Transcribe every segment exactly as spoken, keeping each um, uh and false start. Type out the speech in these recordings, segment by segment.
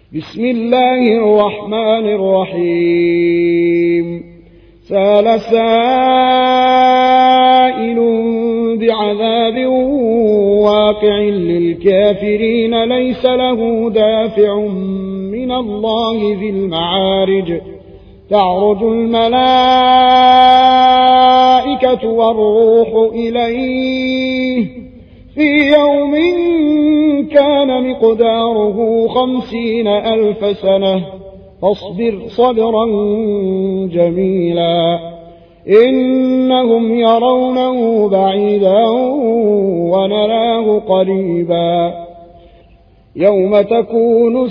بسم الله الرحمن الرحيم سأل سائل بعذاب واقع للكافرين ليس له دافع من الله ذي المعارج تعرج الملائكة والروح إليه في يوم كان مقداره خمسين ألف سنة فاصبر صبرا جميلا إنهم يرونه بعيدا ونراه قريبا يوم تكون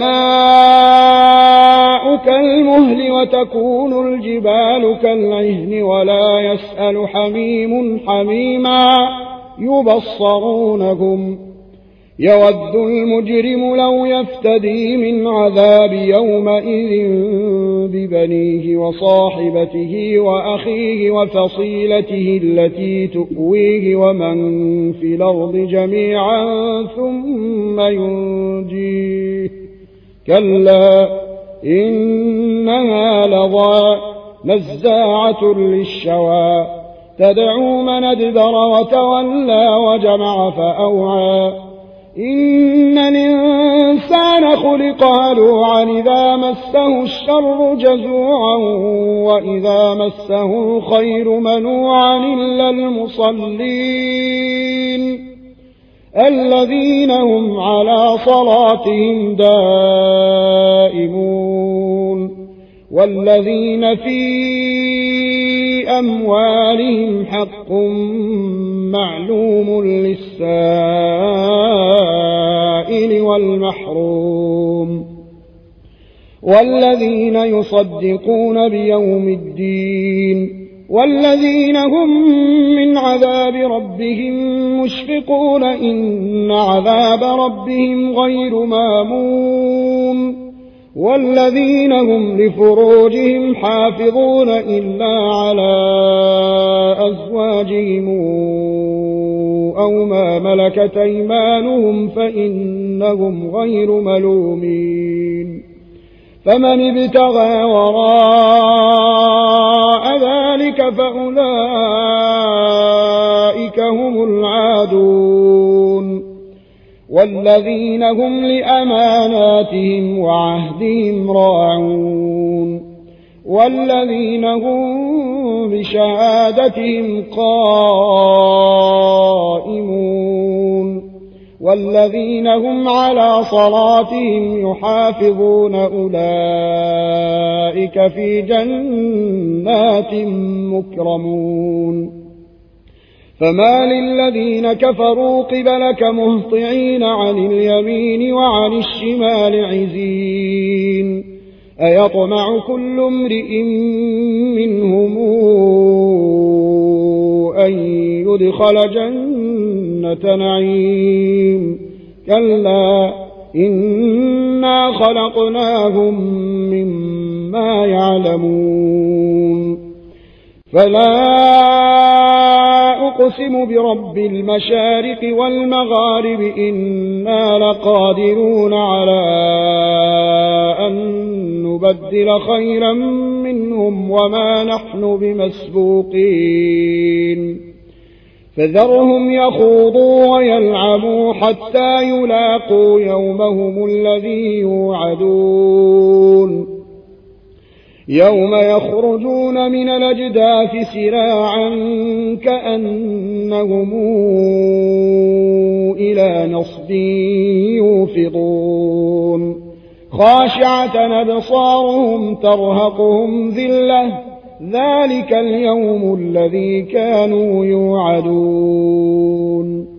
السماء كالمهل وتكون الجبال كالعهن ولا يسأل حميم حميما يبصرونهم يود المجرم لو يفتدي من عذاب يومئذ ببنيه وصاحبته وأخيه وفصيلته التي تؤويه ومن في الأرض جميعا ثم ينجيه كلا إنها لظى نزاعة للشوى تدعو من أدبر وتولى وجمع فأوعى إن الإنسان خلق هلوعا إذا مسه الشر جزوعا وإذا مسه الخير منوعا إلا المصلين الذين هم على صلاتهم دائمون والذين في أموالهم حق معلوم للسائل والمحروم والذين يصدقون بيوم الدين والذين هم من عذاب ربهم مشفقون إن عذاب ربهم غير مامون والذين هم لفروجهم حافظون إلا على أزواجهم أو ما ملكت أيمانهم فإنهم غير ملومين فمن ابتغى وراء ذلك فأولئك هم العادون والذين هم لأماناتهم وعهدهم راعون والذين هم بشهادتهم قائمون والذين هم على صلاتهم يحافظون أولئك في جنات مكرمون فما للذين كفروا قبلك مهطعين عن اليمين وعن الشمال عزين أيطمع كل امرئ منهم أن يدخل جنة نعيم كلا إنا خلقناهم مما يعلمون فلا أقسم برب المشارق والمغارب إنا لقادرون على أن نبدل خيرا منهم وما نحن بمسبوقين فذرهم يخوضوا ويلعبوا حتى يلاقوا يومهم الذي يوعدون يوم يخرجون من الأجداث سراعا كأنهم إلى نصب يوفضون خاشعة أبصارهم ترهقهم ذلة ذلك اليوم الذي كانوا يوعدون